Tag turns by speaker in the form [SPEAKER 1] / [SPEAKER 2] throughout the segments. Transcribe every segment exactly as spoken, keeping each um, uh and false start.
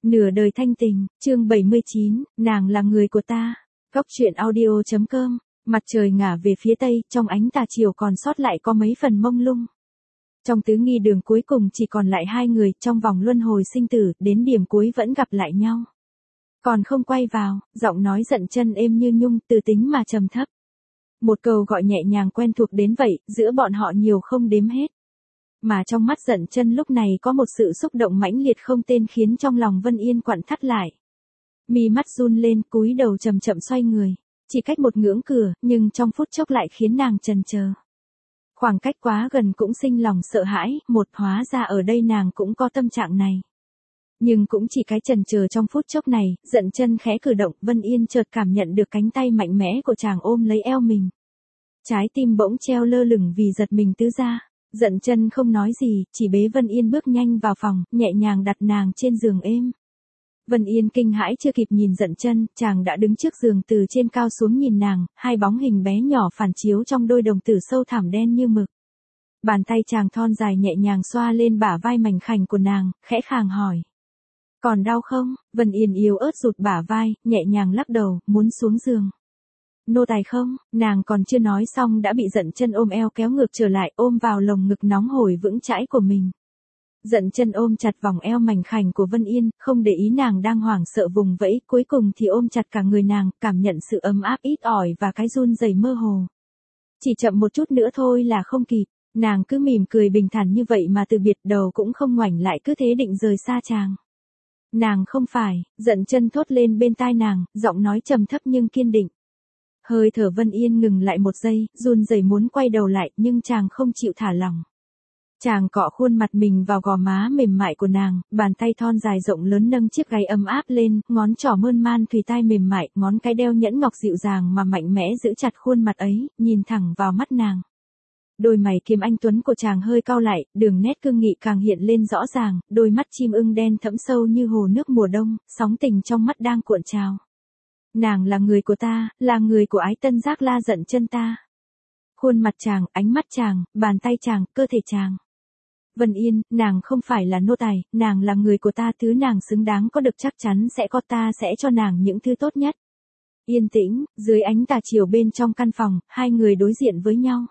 [SPEAKER 1] Nửa đời thanh tình, chương bảy mươi chín, nàng là người của ta. Góc truyện audio chấm com. Mặt trời ngả về phía tây, trong ánh tà chiều còn sót lại có mấy phần mông lung. Trong tứ nghi đường cuối cùng chỉ còn lại hai người, trong vòng luân hồi sinh tử, đến điểm cuối vẫn gặp lại nhau. Còn không quay vào, giọng nói giận chân êm như nhung, từ tính mà trầm thấp. Một câu gọi nhẹ nhàng quen thuộc đến vậy, giữa bọn họ nhiều không đếm hết. Mà trong mắt giận chân lúc này có một sự xúc động mãnh liệt không tên khiến trong lòng Vân Yên quặn thắt lại. Mi mắt run lên, cúi đầu chậm chậm xoay người. Chỉ cách một ngưỡng cửa, nhưng trong phút chốc lại khiến nàng chần chờ. Khoảng cách quá gần cũng sinh lòng sợ hãi, một hóa ra ở đây nàng cũng có tâm trạng này. Nhưng cũng chỉ cái chần chờ trong phút chốc này, giận chân khẽ cử động, Vân Yên chợt cảm nhận được cánh tay mạnh mẽ của chàng ôm lấy eo mình. Trái tim bỗng treo lơ lửng vì giật mình tứ ra. Giận chân không nói gì, chỉ bế Vân Yên bước nhanh vào phòng, nhẹ nhàng đặt nàng trên giường êm. Vân Yên kinh hãi chưa kịp nhìn giận chân, chàng đã đứng trước giường từ trên cao xuống nhìn nàng, hai bóng hình bé nhỏ phản chiếu trong đôi đồng tử sâu thẳm đen như mực. Bàn tay chàng thon dài nhẹ nhàng xoa lên bả vai mảnh khảnh của nàng, khẽ khàng hỏi. Còn đau không? Vân Yên yếu ớt rụt bả vai, nhẹ nhàng lắc đầu, muốn xuống giường. Nô tài không, nàng còn chưa nói xong đã bị giận chân ôm eo kéo ngược trở lại, ôm vào lồng ngực nóng hổi vững chãi của mình. Giận chân ôm chặt vòng eo mảnh khảnh của Vân Yên, không để ý nàng đang hoảng sợ vùng vẫy, cuối cùng thì ôm chặt cả người nàng, cảm nhận sự ấm áp ít ỏi và cái run rẩy mơ hồ. Chỉ chậm một chút nữa thôi là không kịp, nàng cứ mỉm cười bình thản như vậy mà từ biệt, đầu cũng không ngoảnh lại, cứ thế định rời xa chàng. Nàng không phải, giận chân thốt lên bên tai nàng, giọng nói trầm thấp nhưng kiên định. Hơi thở Vân Yên ngừng lại một giây, run rẩy muốn quay đầu lại, nhưng chàng không chịu thả lỏng. Chàng cọ khuôn mặt mình vào gò má mềm mại của nàng, bàn tay thon dài rộng lớn nâng chiếc gáy ấm áp lên, ngón trỏ mơn man thùy tai mềm mại, ngón cái đeo nhẫn ngọc dịu dàng mà mạnh mẽ giữ chặt khuôn mặt ấy, nhìn thẳng vào mắt nàng. Đôi mày kiếm anh tuấn của chàng hơi cau lại, đường nét cương nghị càng hiện lên rõ ràng, đôi mắt chim ưng đen thẫm sâu như hồ nước mùa đông, sóng tình trong mắt đang cuộn trào. Nàng là người của ta, là người của ái tân giác la giận chân ta. Khuôn mặt chàng, ánh mắt chàng, bàn tay chàng, cơ thể chàng. Vân Yên, nàng không phải là nô tài, nàng là người của ta, thứ nàng xứng đáng có được chắc chắn sẽ có, ta sẽ cho nàng những thứ tốt nhất. Yên tĩnh, dưới ánh tà chiều bên trong căn phòng, hai người đối diện với nhau.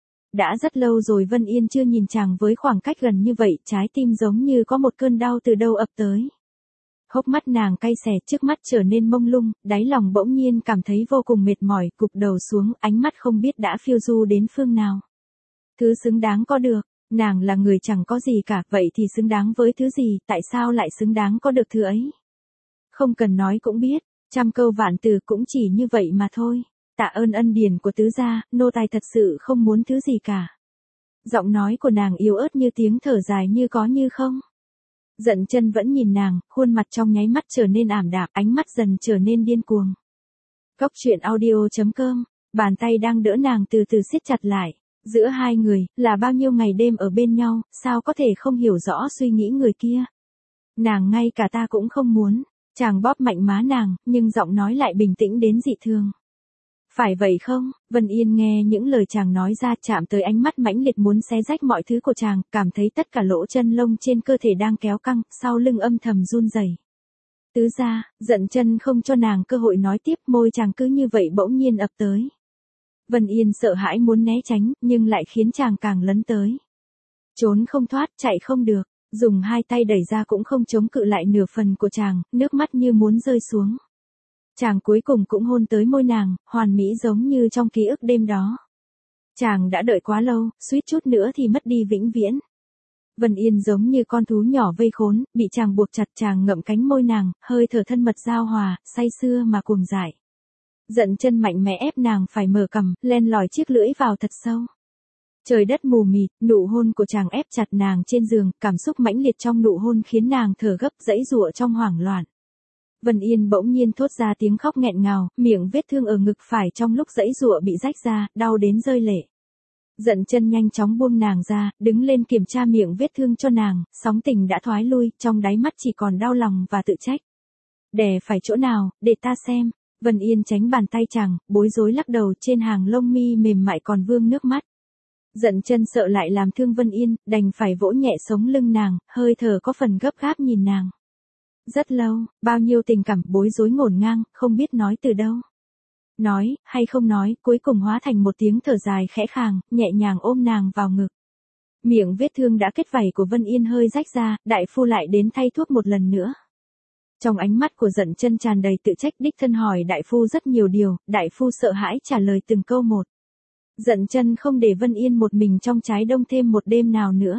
[SPEAKER 1] Đã rất lâu rồi Vân Yên chưa nhìn chàng với khoảng cách gần như vậy, trái tim giống như có một cơn đau từ đâu ập tới. Hốc mắt nàng cay xè, trước mắt trở nên mông lung, đáy lòng bỗng nhiên cảm thấy vô cùng mệt mỏi, cụp đầu xuống, ánh mắt không biết đã phiêu du đến phương nào. Thứ xứng đáng có được, nàng là người chẳng có gì cả, vậy thì xứng đáng với thứ gì, tại sao lại xứng đáng có được thứ ấy? Không cần nói cũng biết, trăm câu vạn từ cũng chỉ như vậy mà thôi. Tạ ơn ân điển của tứ gia, nô tài thật sự không muốn thứ gì cả. Giọng nói của nàng yếu ớt như tiếng thở dài như có như không. Giận chân vẫn nhìn nàng, khuôn mặt trong nháy mắt trở nên ảm đạm, ánh mắt dần trở nên điên cuồng. Góc truyện audio chấm com, bàn tay đang đỡ nàng từ từ siết chặt lại. Giữa hai người, là bao nhiêu ngày đêm ở bên nhau, sao có thể không hiểu rõ suy nghĩ người kia. Nàng ngay cả ta cũng không muốn, chàng bóp mạnh má nàng, nhưng giọng nói lại bình tĩnh đến dị thường. Phải vậy không? Vân Yên nghe những lời chàng nói ra, chạm tới ánh mắt mãnh liệt muốn xé rách mọi thứ của chàng, cảm thấy tất cả lỗ chân lông trên cơ thể đang kéo căng, sau lưng âm thầm run rẩy. Tứ gia, giận chân không cho nàng cơ hội nói tiếp, môi chàng cứ như vậy bỗng nhiên ập tới. Vân Yên sợ hãi muốn né tránh, nhưng lại khiến chàng càng lấn tới. Trốn không thoát, chạy không được, dùng hai tay đẩy ra cũng không chống cự lại nửa phần của chàng, nước mắt như muốn rơi xuống. Chàng cuối cùng cũng hôn tới môi nàng, hoàn mỹ giống như trong ký ức đêm đó. Chàng đã đợi quá lâu, suýt chút nữa thì mất đi vĩnh viễn. Vân Yên giống như con thú nhỏ vây khốn, bị chàng buộc chặt, chàng ngậm cánh môi nàng, hơi thở thân mật giao hòa, say sưa mà cuồng dại. Giận chân mạnh mẽ ép nàng phải mở cằm, len lỏi chiếc lưỡi vào thật sâu. Trời đất mù mịt, nụ hôn của chàng ép chặt nàng trên giường, cảm xúc mãnh liệt trong nụ hôn khiến nàng thở gấp, giãy giụa trong hoảng loạn. Vân Yên bỗng nhiên thốt ra tiếng khóc nghẹn ngào, miệng vết thương ở ngực phải trong lúc giãy giụa bị rách ra, đau đến rơi lệ. Giận chân nhanh chóng buông nàng ra, đứng lên kiểm tra miệng vết thương cho nàng, sóng tình đã thoái lui, trong đáy mắt chỉ còn đau lòng và tự trách. Đè phải chỗ nào, để ta xem. Vân Yên tránh bàn tay chàng, bối rối lắc đầu, trên hàng lông mi mềm mại còn vương nước mắt. Giận chân sợ lại làm thương Vân Yên, đành phải vỗ nhẹ sống lưng nàng, hơi thở có phần gấp gáp nhìn nàng. Rất lâu, bao nhiêu tình cảm bối rối ngổn ngang, không biết nói từ đâu. Nói, hay không nói, cuối cùng hóa thành một tiếng thở dài khẽ khàng, nhẹ nhàng ôm nàng vào ngực. Miệng vết thương đã kết vảy của Vân Yên hơi rách ra, đại phu lại đến thay thuốc một lần nữa. Trong ánh mắt của Dận Chân tràn đầy tự trách, đích thân hỏi đại phu rất nhiều điều, đại phu sợ hãi trả lời từng câu một. Dận Chân không để Vân Yên một mình trong trái đông thêm một đêm nào nữa.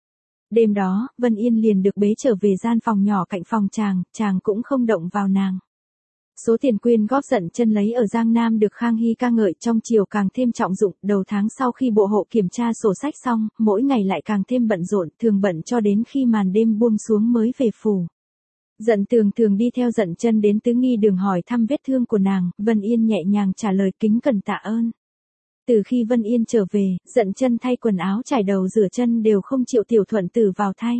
[SPEAKER 1] Đêm đó, Vân Yên liền được bế trở về gian phòng nhỏ cạnh phòng chàng, chàng cũng không động vào nàng. Số tiền quyên góp Dận Chân lấy ở Giang Nam được Khang Hy ca ngợi trong chiều càng thêm trọng dụng, đầu tháng sau khi bộ hộ kiểm tra sổ sách xong, mỗi ngày lại càng thêm bận rộn, thường bận cho đến khi màn đêm buông xuống mới về phủ. Dận Tường thường đi theo Dận Chân đến Tứ Nghi Đường hỏi thăm vết thương của nàng, Vân Yên nhẹ nhàng trả lời kính cẩn tạ ơn. Từ khi Vân Yên trở về, Dận Chân thay quần áo trải đầu rửa chân đều không chịu Tiểu Thuận Tử vào thay.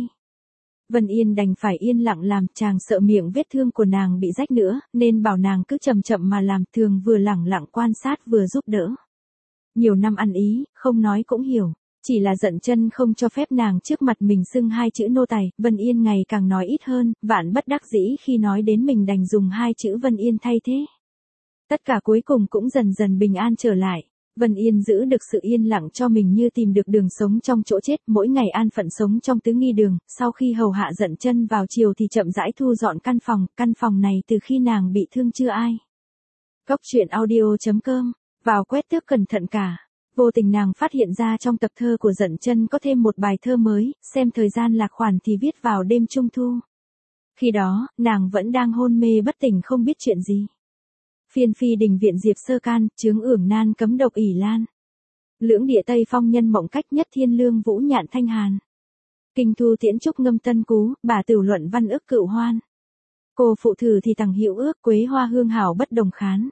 [SPEAKER 1] Vân Yên đành phải yên lặng làm, chàng sợ miệng vết thương của nàng bị rách nữa, nên bảo nàng cứ chậm chậm mà làm, thường vừa lẳng lặng quan sát vừa giúp đỡ. Nhiều năm ăn ý, không nói cũng hiểu, chỉ là Dận Chân không cho phép nàng trước mặt mình xưng hai chữ nô tài, Vân Yên ngày càng nói ít hơn, vạn bất đắc dĩ khi nói đến mình đành dùng hai chữ Vân Yên thay thế. Tất cả cuối cùng cũng dần dần bình an trở lại. Vân Yên giữ được sự yên lặng cho mình như tìm được đường sống trong chỗ chết, mỗi ngày an phận sống trong Tứ Nghi Đường, sau khi hầu hạ Dận Chân vào chiều thì chậm rãi thu dọn căn phòng, căn phòng này từ khi nàng bị thương chưa ai. Cốc truyện audio chấm com, vào quét tước cẩn thận cả. Vô tình nàng phát hiện ra trong tập thơ của Dận Chân có thêm một bài thơ mới, xem thời gian lạc khoản thì viết vào đêm trung thu. Khi đó, nàng vẫn đang hôn mê bất tỉnh không biết chuyện gì. Phiên phi đình viện diệp sơ can, chướng ưởng nan cấm độc ỷ lan. Lưỡng địa tây phong nhân mộng cách nhất thiên lương vũ nhạn thanh hàn. Kinh thu tiễn trúc ngâm tân cú, bà tử luận văn ức cựu hoan. Cô phụ thử thì tằng hữu ước, quế hoa hương hảo bất đồng khán.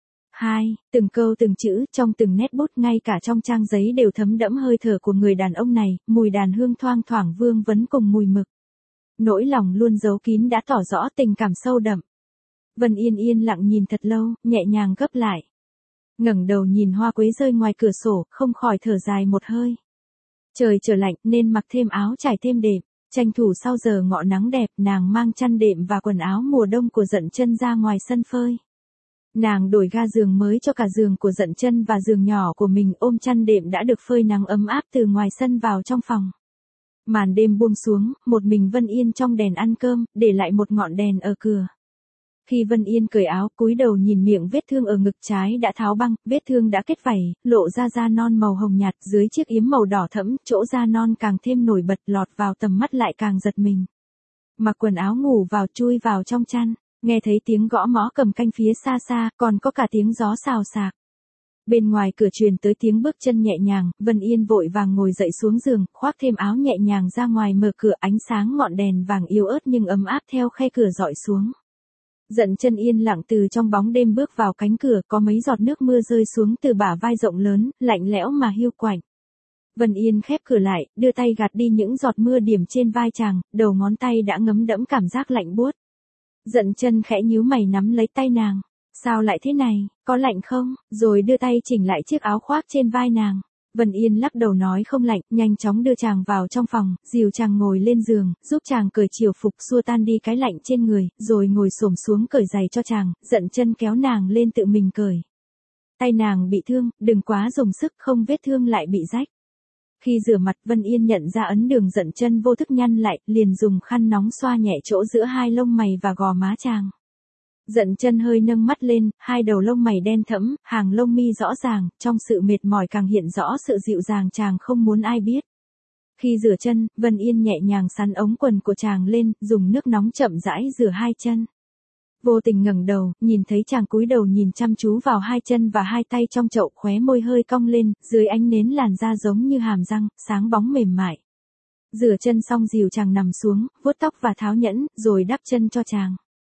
[SPEAKER 1] Hai, từng câu từng chữ, trong từng nét bút, ngay cả trong trang giấy đều thấm đẫm hơi thở của người đàn ông này, mùi đàn hương thoang thoảng vương vấn cùng mùi mực. Nỗi lòng luôn giấu kín đã tỏ rõ tình cảm sâu đậm. Vân Yên yên lặng nhìn thật lâu, nhẹ nhàng gấp lại. Ngẩng đầu nhìn hoa quế rơi ngoài cửa sổ, không khỏi thở dài một hơi. Trời trở lạnh nên mặc thêm áo trải thêm đệm, tranh thủ sau giờ ngọ nắng đẹp, nàng mang chăn đệm và quần áo mùa đông của Dận Chân ra ngoài sân phơi. Nàng đổi ga giường mới cho cả giường của Dận Chân và giường nhỏ của mình, ôm chăn đệm đã được phơi nắng ấm áp từ ngoài sân vào trong phòng. Màn đêm buông xuống, một mình Vân Yên trong đèn ăn cơm, để lại một ngọn đèn ở cửa. Khi Vân Yên cởi áo, cúi đầu nhìn miệng vết thương ở ngực trái đã tháo băng, vết thương đã kết vảy, lộ ra da non màu hồng nhạt, dưới chiếc yếm màu đỏ thẫm, chỗ da non càng thêm nổi bật, lọt vào tầm mắt lại càng giật mình. Mặc quần áo ngủ vào, chui vào trong chăn, nghe thấy tiếng gõ mõ cầm canh phía xa xa, còn có cả tiếng gió xào xạc. Bên ngoài cửa truyền tới tiếng bước chân nhẹ nhàng, Vân Yên vội vàng ngồi dậy xuống giường, khoác thêm áo nhẹ nhàng ra ngoài mở cửa, ánh sáng ngọn đèn vàng yếu ớt nhưng ấm áp theo khe cửa dọi xuống. Dận Chân yên lặng từ trong bóng đêm bước vào cánh cửa, có mấy giọt nước mưa rơi xuống từ bả vai rộng lớn, lạnh lẽo mà hiu quạnh. Vân Yên khép cửa lại, đưa tay gạt đi những giọt mưa điểm trên vai chàng, đầu ngón tay đã ngấm đẫm cảm giác lạnh buốt. Dận Chân khẽ nhíu mày nắm lấy tay nàng. Sao lại thế này, có lạnh không? Rồi đưa tay chỉnh lại chiếc áo khoác trên vai nàng. Vân Yên lắc đầu nói không lạnh, nhanh chóng đưa chàng vào trong phòng, dìu chàng ngồi lên giường, giúp chàng cởi chiều phục xua tan đi cái lạnh trên người, rồi ngồi xổm xuống cởi giày cho chàng, Dận Chân kéo nàng lên tự mình cởi. Tay nàng bị thương, đừng quá dùng sức, không vết thương lại bị rách. Khi rửa mặt, Vân Yên nhận ra ấn đường Dận Chân vô thức nhăn lại, liền dùng khăn nóng xoa nhẹ chỗ giữa hai lông mày và gò má chàng. Dận Chân hơi nâng mắt lên, hai đầu lông mày đen thẫm, hàng lông mi rõ ràng, trong sự mệt mỏi càng hiện rõ sự dịu dàng chàng không muốn ai biết. Khi rửa chân, Vân Yên nhẹ nhàng sắn ống quần của chàng lên, dùng nước nóng chậm rãi rửa hai chân. Vô tình ngẩng đầu, nhìn thấy chàng cúi đầu nhìn chăm chú vào hai chân và hai tay trong chậu, khóe môi hơi cong lên, dưới ánh nến làn da giống như hàm răng, sáng bóng mềm mại. Rửa chân xong dìu chàng nằm xuống, vuốt tóc và tháo nhẫn, rồi đắp chân cho chàng.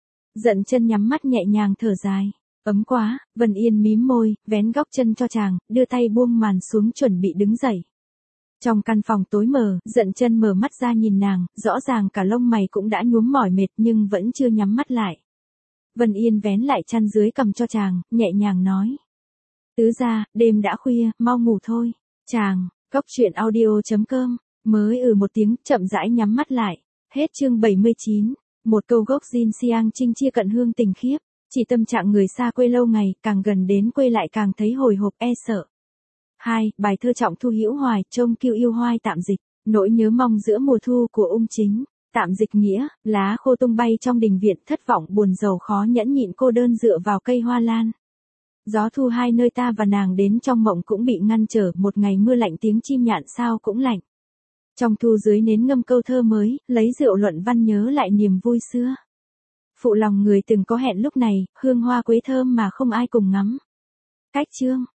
[SPEAKER 1] Dận Chân nhắm mắt nhẹ nhàng thở dài. Ấm quá, Vân Yên mím môi, vén góc chân cho chàng, đưa tay buông màn xuống chuẩn bị đứng dậy. Trong căn phòng tối mờ, Dận Chân mở mắt ra nhìn nàng, rõ ràng cả lông mày cũng đã nhuốm mỏi mệt nhưng vẫn chưa nhắm mắt lại. Vân Yên vén lại chăn dưới cầm cho chàng, nhẹ nhàng nói. Tứ gia, đêm đã khuya, mau ngủ thôi. Chàng, cốc truyện audio chấm com, mới ừ một tiếng, chậm rãi nhắm mắt lại. Hết chương bảy mươi chín. Một câu gốc Jin Xiang Trinh chia cận hương tình khiếp, chỉ tâm trạng người xa quê lâu ngày, càng gần đến quê lại càng thấy hồi hộp e sợ. hai. Bài thơ Trọng Thu Hữu Hoài, trông kiêu yêu hoai tạm dịch, nỗi nhớ mong giữa mùa thu của Ung Chính, tạm dịch nghĩa, lá khô tung bay trong đình viện, thất vọng buồn rầu khó nhẫn nhịn cô đơn dựa vào cây hoa lan. Gió thu hai nơi ta và nàng đến trong mộng cũng bị ngăn trở, một ngày mưa lạnh tiếng chim nhạn sao cũng lạnh. Trong thu dưới nến ngâm câu thơ mới, lấy rượu luận văn nhớ lại niềm vui xưa. Phụ lòng người từng có hẹn lúc này, hương hoa quế thơm mà không ai cùng ngắm. Cách chương